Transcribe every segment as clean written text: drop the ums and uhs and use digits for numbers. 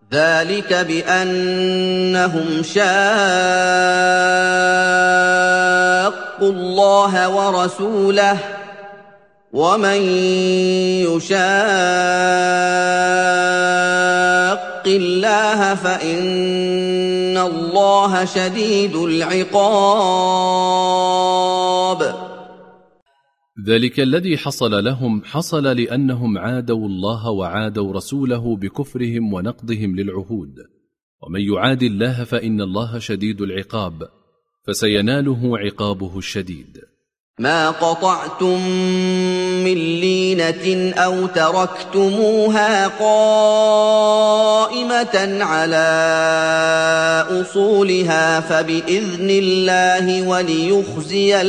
ذلك بأنهم شاقوا الله ورسوله ومن يشاق الله فإن الله شديد العقاب. ذلك الذي حصل لهم حصل لأنهم عادوا الله وعادوا رسوله بكفرهم ونقضهم للعهود، ومن يعاد الله فإن الله شديد العقاب، فسيناله عقابه الشديد. ما قطعتم من لينة أو تركتموها قائمة على أصولها فبإذن الله وليخزي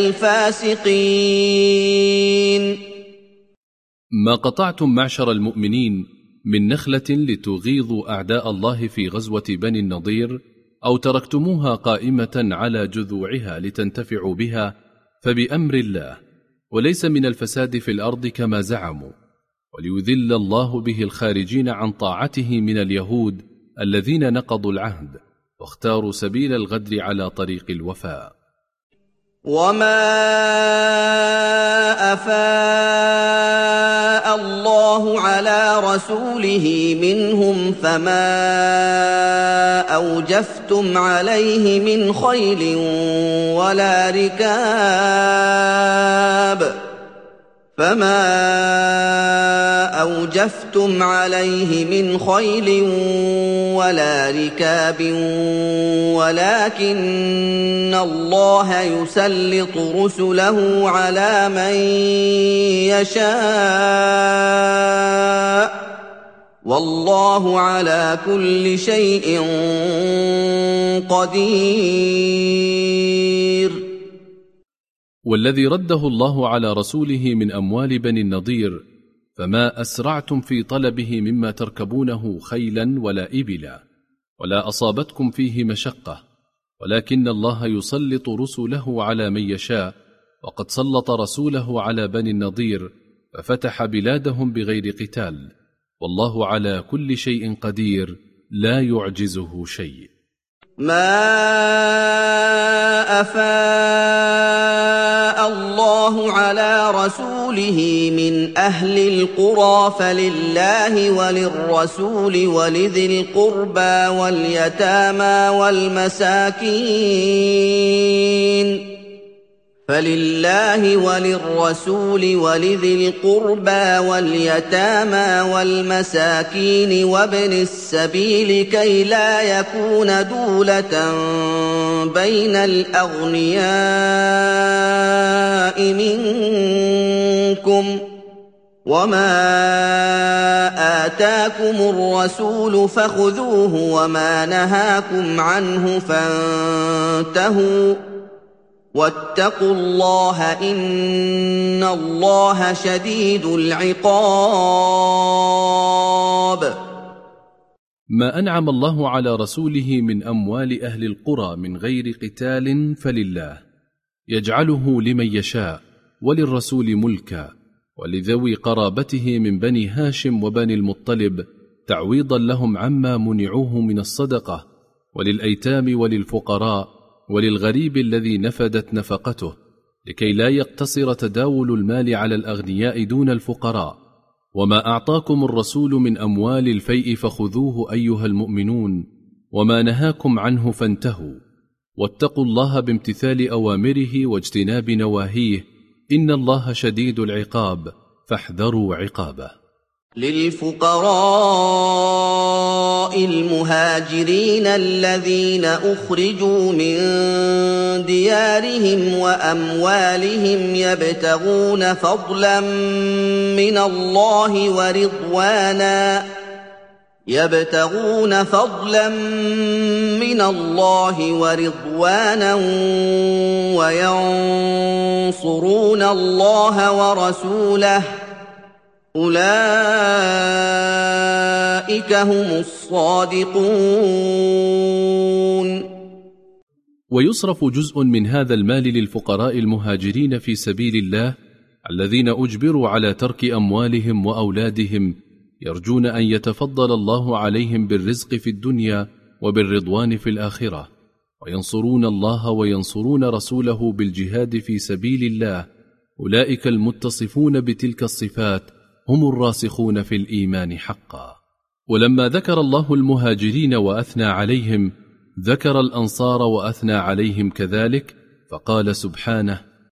الفاسقين. ما قطعتم معشر المؤمنين من نخلة لتغيظوا أعداء الله في غزوة بني النضير، أو تركتموها قائمة على جذوعها لتنتفعوا بها، فبأمر الله، وليس من الفساد في الأرض كما زعموا، وليذل الله به الخارجين عن طاعته من اليهود الذين نقضوا العهد واختاروا سبيل الغدر على طريق الوفاء. وما أفاء الله على رسوله منهم فما أوجفتم عليه من خيل ولا ركاب ولكن الله يسلط رسله على من يشاء والله على كل شيء قدير. والذي رده الله على رسوله من أموال بني النضير فما أسرعتم في طلبه مما تركبونه خيلا ولا إبلا، ولا أصابتكم فيه مشقة، ولكن الله يسلط رسله على من يشاء، وقد سلط رسوله على بني النضير ففتح بلادهم بغير قتال، والله على كل شيء قدير لا يعجزه شيء. ما أفاء الله على رسوله من أهل القرى فلله وللرسول ولذي القربى واليتامى والمساكين وابن السبيل كي لا يكون دولة بين الأغنياء منكم، وما آتاكم الرسول فخذوه وما نهاكم عنه فانتهوا، واتقوا الله إن الله شديد العقاب. ما أنعم الله على رسوله من أموال أهل القرى من غير قتال فلله، يجعله لمن يشاء، وللرسول ملكا، ولذوي قرابته من بني هاشم وبني المطلب تعويضا لهم عما منعوه من الصدقة، وللأيتام وللفقراء وللغريب الذي نفدت نفقته، لكي لا يقتصر تداول المال على الأغنياء دون الفقراء. وما أعطاكم الرسول من أموال الفيء فخذوه أيها المؤمنون، وما نهاكم عنه فانتهوا، واتقوا الله بامتثال أوامره واجتناب نواهيه، إن الله شديد العقاب فاحذروا عقابه. للفقراء المهاجرين الذين أخرجوا من ديارهم وأموالهم يبتغون فضلا من الله ورضوانا وينصرون الله ورسوله، أولئك هم الصادقون. ويصرف جزء من هذا المال للفقراء المهاجرين في سبيل الله الذين أجبروا على ترك أموالهم وأولادهم يرجون أن يتفضل الله عليهم بالرزق في الدنيا وبالرضوان في الآخرة، وينصرون الله وينصرون رسوله بالجهاد في سبيل الله. أولئك المتصفون بتلك الصفات هم الراسخون في الإيمان حقا. ولما ذكر الله المهاجرين وأثنى عليهم، ذكر الأنصار وأثنى عليهم كذلك، فقال سبحانه: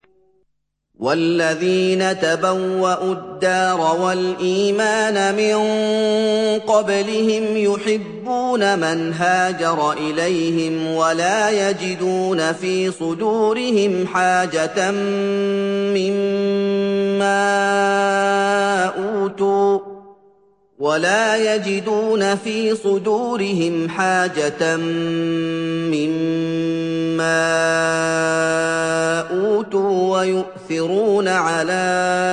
والذين تبوأوا الدار والإيمان من قبلهم يحبون من هاجر إليهم ولا يجدون في صدورهم حاجة مما أوتوا ويؤثرون على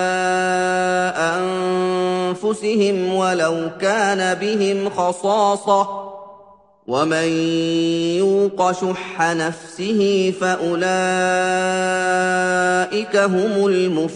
أنفسهم ولو كان بهم خصاصة ومن يوق شح نفسه فأولئك هم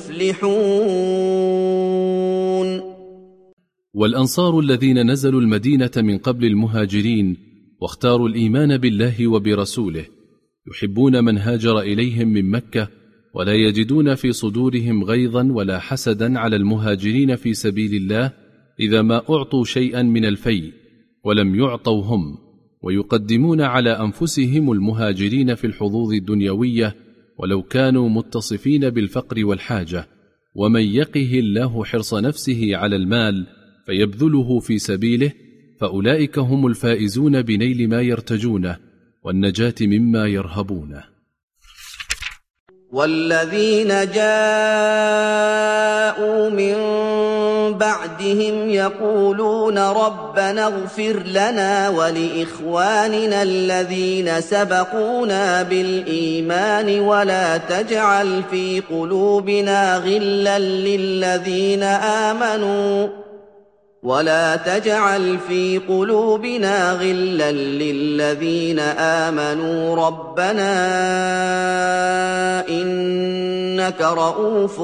المفلحون. والأنصار الذين نزلوا المدينة من قبل المهاجرين واختاروا الإيمان بالله وبرسوله يحبون من هاجر إليهم من مكة، ولا يجدون في صدورهم غيظا ولا حسدا على المهاجرين في سبيل الله إذا ما أعطوا شيئا من الفيء ولم يعطوا هم، ويقدمون على أنفسهم المهاجرين في الحظوظ الدنيوية ولو كانوا متصفين بالفقر والحاجة. ومن يقه الله حرص نفسه على المال فيبذله في سبيله فأولئك هم الفائزون بنيل ما يرتجونه والنجاة مما يرهبونه. والذين جاءوا من بعدهم يقولون ربنا اغفر لنا ولإخواننا الذين سبقونا بالإيمان ولا تجعل في قلوبنا غلا للذين آمنوا ربنا إنك رؤوف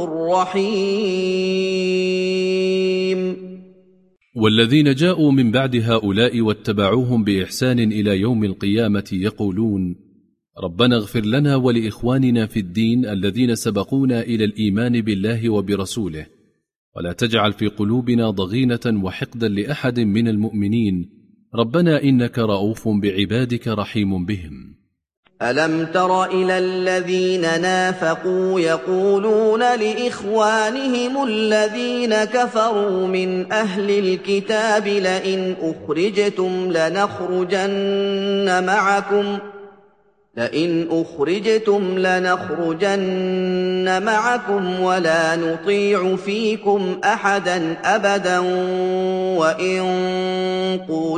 رحيم. والذين جاءوا من بعد هؤلاء واتبعوهم بإحسان إلى يوم القيامة يقولون ربنا اغفر لنا ولإخواننا في الدين الذين سبقونا إلى الإيمان بالله وبرسوله ولا تجعل في قلوبنا ضغينة وحقدا لأحد من المؤمنين ربنا إنك رؤوف بعبادك رحيم بهم. ألم تر إلى الذين نافقوا يقولون لإخوانهم الذين كفروا من أهل الكتاب لئن أخرجتم لنخرجن معكم ولا نطيع فيكم أحدا أبدا وإن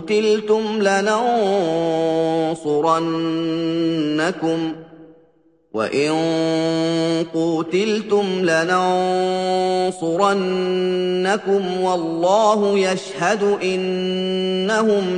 قوتلتم لننصرنكم والله يشهد إنهم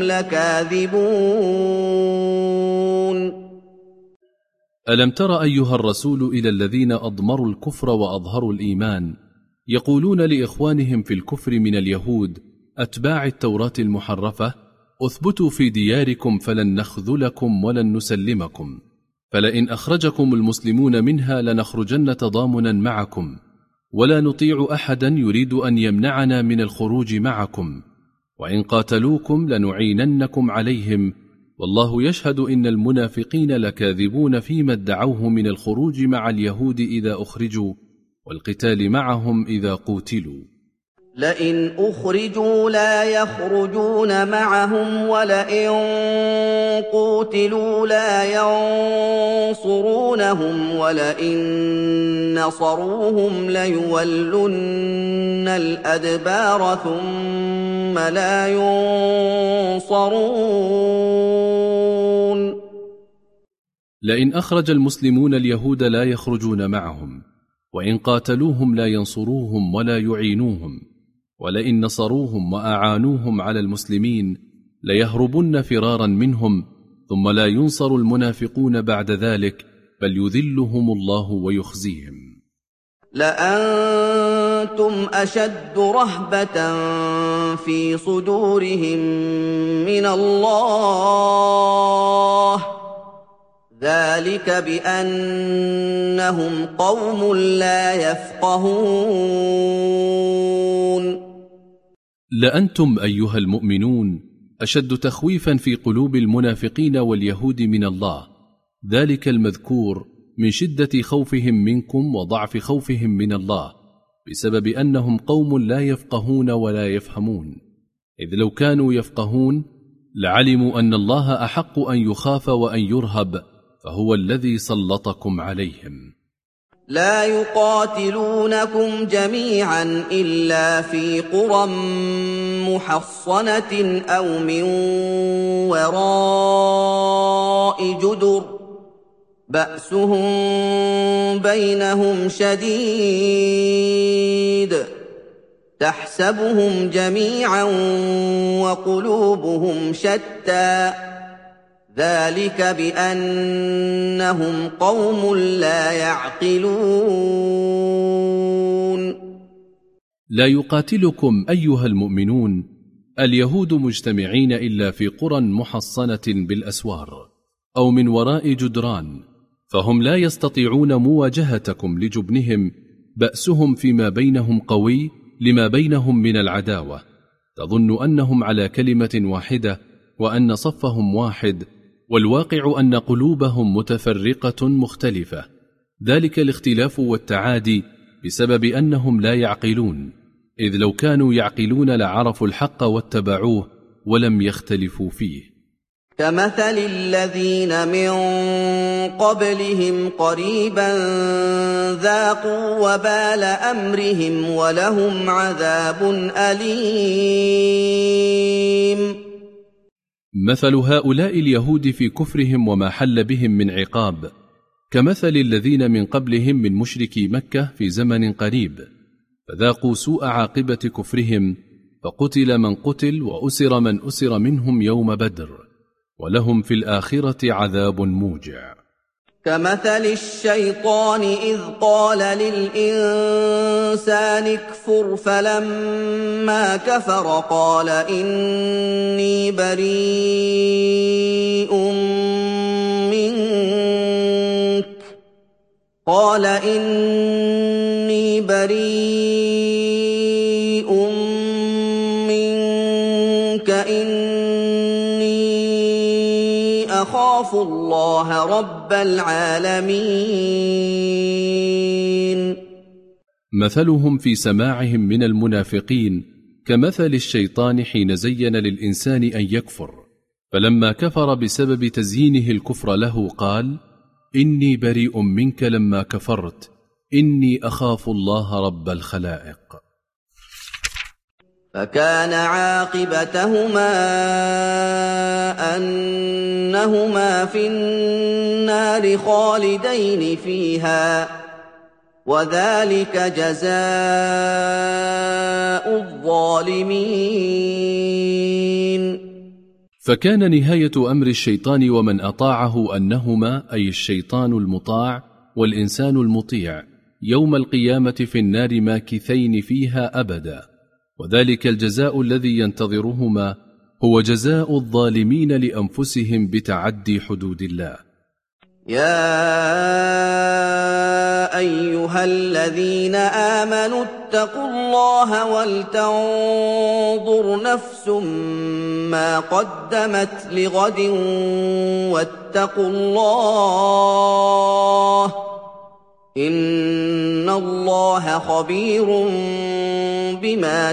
لكاذبون. ألم تر أيها الرسول إلى الذين أضمروا الكفر وأظهروا الإيمان يقولون لإخوانهم في الكفر من اليهود أتباع التوراة المحرفة أثبتوا في دياركم فلن نخذلكم ولن نسلمكم، فلئن أخرجكم المسلمون منها لنخرجن تضامنا معكم ولا نطيع أحدا يريد أن يمنعنا من الخروج معكم، وإن قاتلوكم لنعيننكم عليهم والله يشهد إن المنافقين لكاذبون فيما ادعوه من الخروج مع اليهود إذا أخرجوا والقتال معهم إذا قوتلوا. لئن أخرجوا لا يخرجون معهم ولئن قوتلوا لا ينصرونهم ولئن نصروهم ليولن الأدبار ثم لا ينصرون. لئن أخرج المسلمون اليهود لا يخرجون معهم، وإن قاتلوهم لا ينصروهم ولا يعينوهم، ولئن نصروهم وأعانوهم على المسلمين ليهربن فرارا منهم، ثم لا ينصر المنافقون بعد ذلك بل يذلهم الله ويخزيهم. لأنتم أنتم أشد رهبة في صدورهم من الله ذلك بأنهم قوم لا يفقهون. لأنتم أيها المؤمنون أشد تخويفا في قلوب المنافقين واليهود من الله، ذلك المذكور من شدة خوفهم منكم وضعف خوفهم من الله بسبب أنهم قوم لا يفقهون ولا يفهمون، إذ لو كانوا يفقهون لعلموا أن الله أحق أن يخاف وأن يرهب، فهو الذي سلطكم عليهم. لا يقاتلونكم جميعا إلا في قرى محصنة أو من وراء جدر بأسهم بينهم شديد تحسبهم جميعا وقلوبهم شتى ذلك بأنهم قوم لا يعقلون. لا يقاتلكم أيها المؤمنون اليهود مجتمعين إلا في قرى محصنة بالأسوار أو من وراء جدران، فهم لا يستطيعون مواجهتكم لجبنهم، بأسهم فيما بينهم قوي لما بينهم من العداوة، تظن أنهم على كلمة واحدة وأن صفهم واحد، والواقع أن قلوبهم متفرقة مختلفة، ذلك الاختلاف والتعادي بسبب أنهم لا يعقلون، إذ لو كانوا يعقلون لعرفوا الحق واتبعوه ولم يختلفوا فيه. كمثل الذين من قبلهم قريبا ذاقوا وبال أمرهم ولهم عذاب أليم. مثل هؤلاء اليهود في كفرهم وما حل بهم من عقاب كمثل الذين من قبلهم من مشركي مكة في زمن قريب، فذاقوا سوء عاقبة كفرهم، فقتل من قتل وأسر من أسر منهم يوم بدر، ولهم في الآخرة عذاب موجع. كمثل الشيطان إذ قال للإنسان اكفر فلما كفر قال إني بريء منك إني أخاف الله رب العالمين. مثلهم في سماعهم من المنافقين كمثل الشيطان حين زين للإنسان أن يكفر، فلما كفر بسبب تزيينه الكفر له قال إني بريء منك لما كفرت إني أخاف الله رب الخلائق. فكان عاقبتهما أنهما في النار خالدين فيها وذلك جزاء الظالمين. فكان نهاية أمر الشيطان ومن أطاعه أنهما أي الشيطان المطاع والإنسان المطيع يوم القيامة في النار ماكثين فيها أبدا، وذلك الجزاء الذي ينتظرهما هو جزاء الظالمين لأنفسهم بتعدي حدود الله. يا أيها الذين آمنوا اتقوا الله ولتنظر نفس ما قدمت لغد واتقوا الله إن الله خبير بما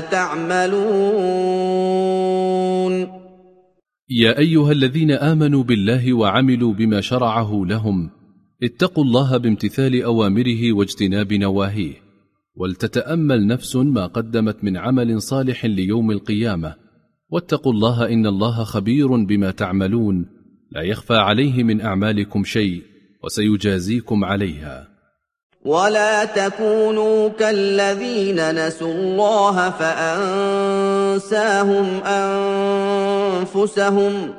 تعملون. يا أيها الذين آمنوا بالله وعملوا بما شرعه لهم اتقوا الله بامتثال أوامره واجتناب نواهيه، ولتتأمل نفس ما قدمت من عمل صالح ليوم القيامة، واتقوا الله إن الله خبير بما تعملون لا يخفى عليه من أعمالكم شيء وسيجازيكم عليها. ولا تكونوا كالذين نسوا الله فأنساهم أنفسهم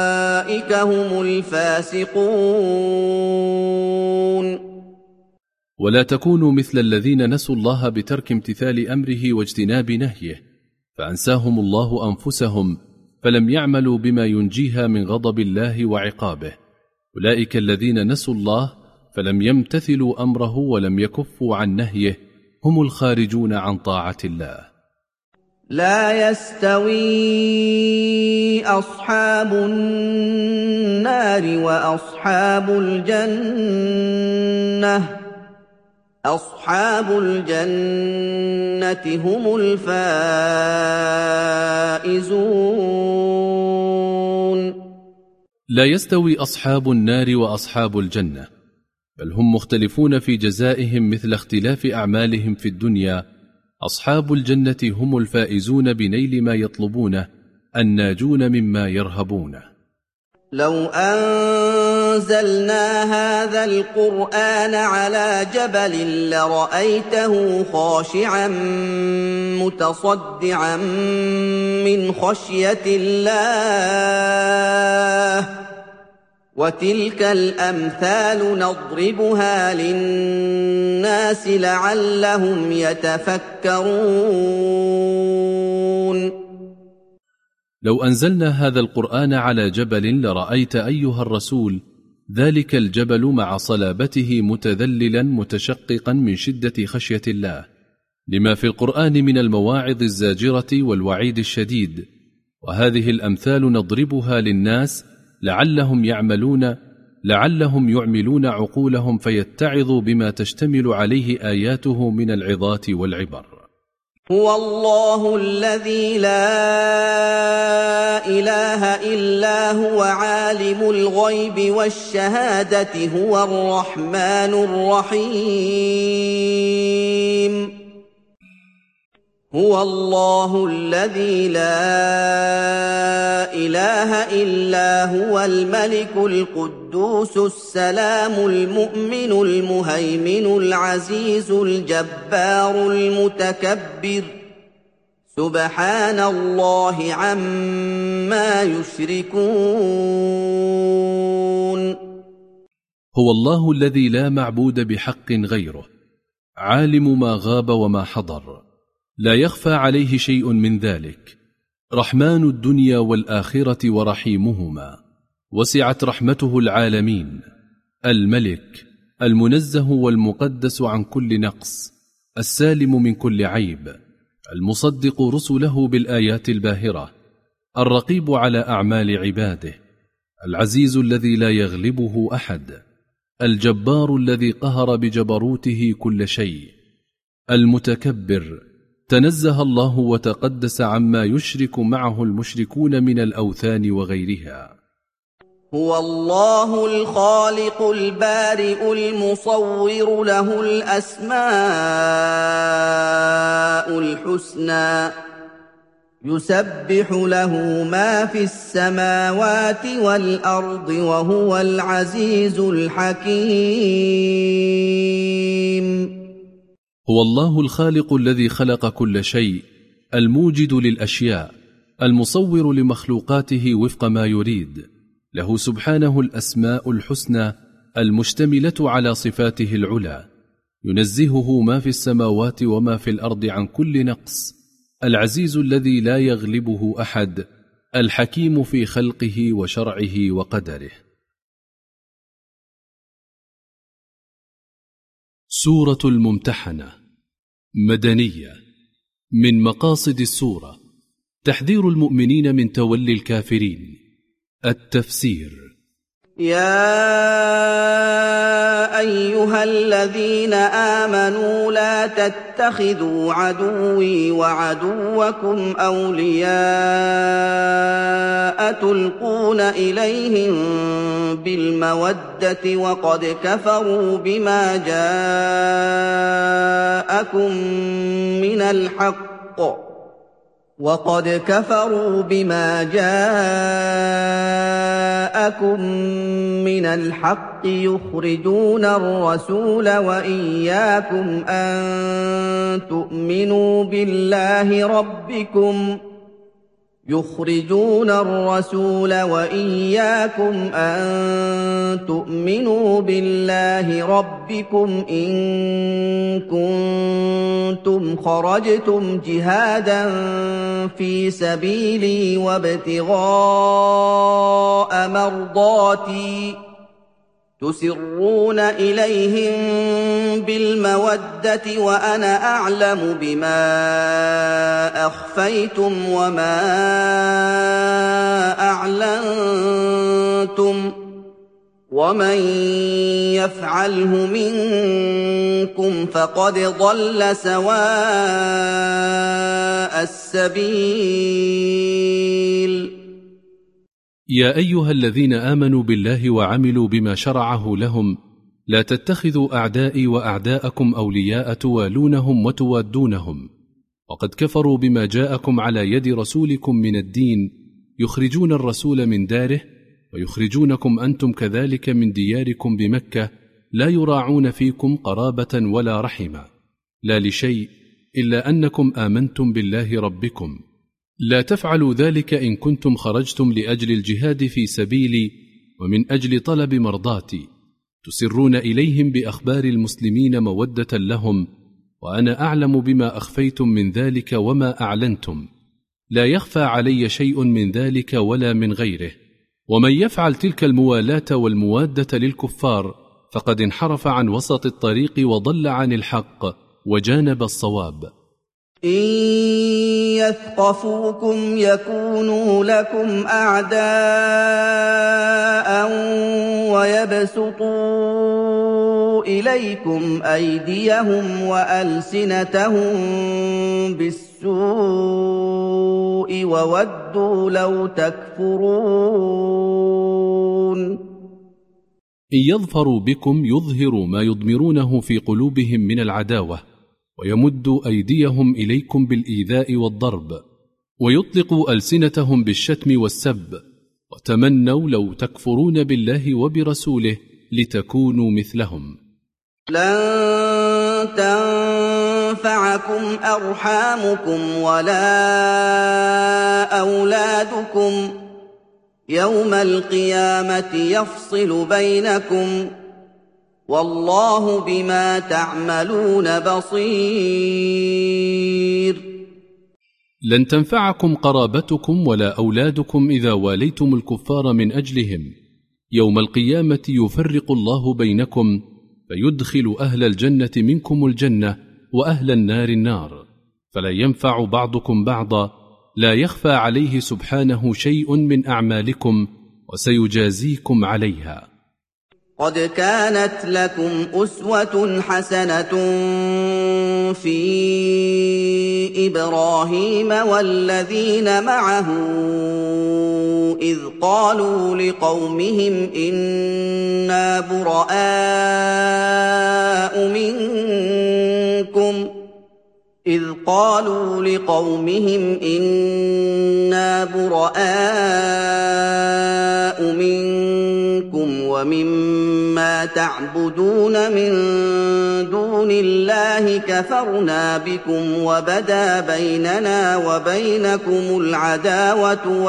أولئك هم الفاسقون. ولا تكونوا مثل الذين نسوا الله بترك امتثال أمره واجتناب نهيه فأنساهم الله أنفسهم فلم يعملوا بما ينجيها من غضب الله وعقابه. أولئك الذين نسوا الله فلم يمتثلوا أمره ولم يكفوا عن نهيه هم الخارجون عن طاعة الله. لا يستوي أصحاب النار وأصحاب الجنة أصحاب الجنة هم الفائزون. لا يستوي أصحاب النار وأصحاب الجنة، بل هم مختلفون في جزائهم مثل اختلاف أعمالهم في الدنيا. أصحاب الجنة هم الفائزون بنيل ما يطلبونه الناجون مما يرهبونه. لو أنزلنا هذا القرآن على جبل لرأيته خاشعا متصدعا من خشية الله وتلك الأمثال نضربها للناس لعلهم يتفكرون. لو أنزلنا هذا القرآن على جبل لرأيت أيها الرسول ذلك الجبل مع صلابته متذللا متشققا من شدة خشية الله، لما في القرآن من المواعظ الزاجرة والوعيد الشديد. وهذه الأمثال نضربها للناس لعلهم يعملون عقولهم فيتعظوا بما تشتمل عليه آياته من العظات والعبر. هو الله الذي لا إله إلا هو عالم الغيب والشهادة هو الرحمن الرحيم. هو الله الذي لا إله إلا هو الملك القدوس السلام المؤمن المهيمن العزيز الجبار المتكبر سبحان الله عما يشركون. هو الله الذي لا معبود بحق غيره، عالم ما غاب وما حضر، لا يخفى عليه شيء من ذلك، رحمن الدنيا والآخرة ورحيمهما، وسعت رحمته العالمين، الملك المنزه والمقدس عن كل نقص، السالم من كل عيب، المصدق رسله بالآيات الباهرة، الرقيب على أعمال عباده، العزيز الذي لا يغلبه أحد، الجبار الذي قهر بجبروته كل شيء، المتكبر تنزه الله وتقدس عما يشرك معه المشركون من الأوثان وغيرها. هو الله الخالق البارئ المصور له الأسماء الحسنى يسبح له ما في السماوات والأرض وهو العزيز الحكيم. هو الله الخالق الذي خلق كل شيء، الموجد للأشياء، المصور لمخلوقاته وفق ما يريد، له سبحانه الأسماء الحسنى المشتملة على صفاته العلى، ينزهه ما في السماوات وما في الأرض عن كل نقص، العزيز الذي لا يغلبه أحد، الحكيم في خلقه وشرعه وقدره. سورة الممتحنة مدنية. من مقاصد السورة تحذير المؤمنين من تولي الكافرين. التفسير: يا أيها الذين آمنوا لا تتخذوا عدوي وعدوكم أولياء تلقون إليهم بالمودة وقد كفروا بما جاءكم من الحق يخرجون الرسول وإياكم أن تؤمنوا بالله ربكم يخرجون الرسول وإياكم أن تؤمنوا بالله ربكم إن كنتم خرجتم جهادا في سبيلي وابتغاء مرضاتي تسرون إليهم بالمودة وأنا أعلم بما أخفيتم وما أعلنتم ومن يفعله منكم فقد ضل سواء السبيل. يا أيها الذين آمنوا بالله وعملوا بما شرعه لهم لا تتخذوا أعدائي وأعداءكم أولياء توالونهم وتوادونهم وقد كفروا بما جاءكم على يد رسولكم من الدين يخرجون الرسول من داره ويخرجونكم أنتم كذلك من دياركم بمكة لا يراعون فيكم قرابة ولا رحمة لا لشيء إلا أنكم آمنتم بالله ربكم. لا تفعلوا ذلك إن كنتم خرجتم لأجل الجهاد في سبيلي ومن أجل طلب مرضاتي تسرون إليهم بأخبار المسلمين مودة لهم وأنا أعلم بما أخفيتم من ذلك وما أعلنتم لا يخفى علي شيء من ذلك ولا من غيره. ومن يفعل تلك الموالاة والموادة للكفار فقد انحرف عن وسط الطريق وضل عن الحق وجانب الصواب. إن يثقفوكم يكونوا لكم أعداء ويبسطوا إليكم أيديهم وألسنتهم بالسوء وودوا لو تكفرون. إن يظفروا بكم يظهروا ما يضمرونه في قلوبهم من العداوة ويمدوا أيديهم إليكم بالإيذاء والضرب ويطلقوا ألسنتهم بالشتم والسب وتمنوا لو تكفرون بالله وبرسوله لتكونوا مثلهم. لن تنفعكم أرحامكم ولا أولادكم يوم القيامة يفصل بينكم والله بما تعملون بصير. لن تنفعكم قرابتكم ولا أولادكم إذا واليتم الكفار من أجلهم يوم القيامة يفرق الله بينكم فيدخل أهل الجنة منكم الجنة وأهل النار النار فلا ينفع بعضكم بعضا لا يخفى عليه سبحانه شيء من أعمالكم وسيجازيكم عليها. قد كانت لكم أسوة حسنة في إبراهيم والذين معه إذ قالوا لقومهم إنا براء منكم ومما تعبدون من دون الله كفرنا بكم وبدا بيننا وبينكم العداوة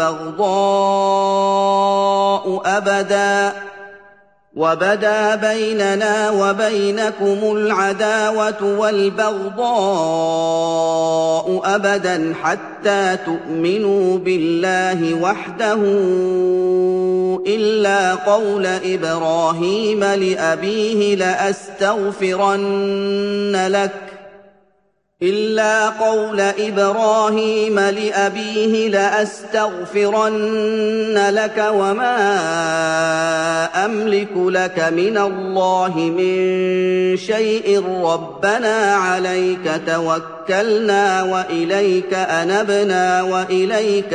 والبغضاء أبدا حتى تؤمنوا بالله وحده إلا قول إبراهيم لأبيه لأستغفرن لك وما أملك لك من الله من شيء ربنا عليك توكلنا وإليك أنبنا وإليك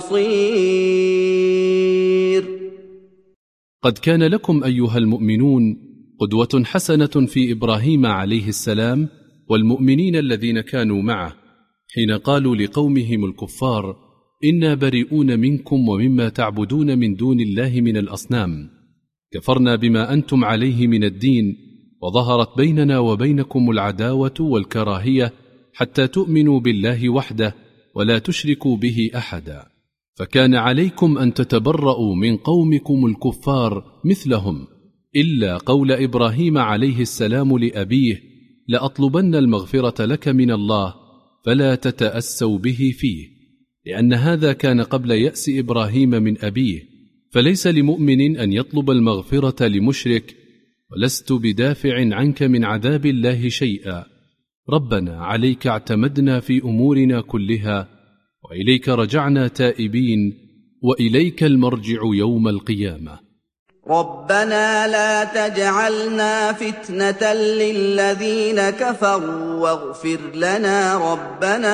المصير. قد كان لكم أيها المؤمنون قدوة حسنة في إبراهيم عليه السلام والمؤمنين الذين كانوا معه حين قالوا لقومهم الكفار إنا بريئون منكم ومما تعبدون من دون الله من الأصنام كفرنا بما أنتم عليه من الدين وظهرت بيننا وبينكم العداوة والكراهية حتى تؤمنوا بالله وحده ولا تشركوا به أحدا، فكان عليكم أن تتبرؤوا من قومكم الكفار مثلهم، إلا قول إبراهيم عليه السلام لأبيه: لأطلبن المغفرة لك من الله فلا تتأسوا به فيه، لأن هذا كان قبل يأس إبراهيم من أبيه، فليس لمؤمن أن يطلب المغفرة لمشرك. ولست بدافع عنك من عذاب الله شيئا، ربنا عليك اعتمدنا في أمورنا كلها، وإليك رجعنا تائبين، وإليك المرجع يوم القيامة. ربنا لا تجعلنا فتنة للذين كفروا واغفر لنا ربنا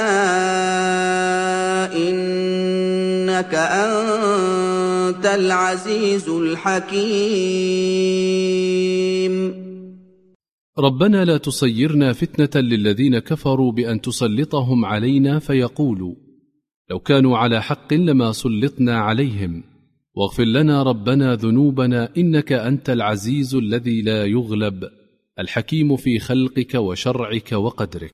إنك أنت العزيز الحكيم. ربنا لا تصيرنا فتنة للذين كفروا بأن تسلطهم علينا فيقولوا: لو كانوا على حق لما سلطنا عليهم، واغفر لنا ربنا ذنوبنا إنك أنت العزيز الذي لا يغلب، الحكيم في خلقك وشرعك وقدرك.